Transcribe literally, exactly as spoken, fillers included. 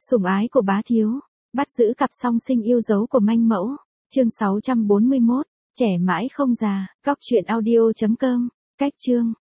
Sủng ái của bá thiếu, bắt giữ cặp song sinh yêu dấu của manh mẫu. Chương sáu trăm bốn mươi mốt, trẻ mãi không già, góc truyện audio chấm com, cách chương.